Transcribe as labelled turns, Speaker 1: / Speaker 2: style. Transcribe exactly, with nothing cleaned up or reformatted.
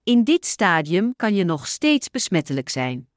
Speaker 1: In dit stadium kan je nog steeds besmettelijk zijn.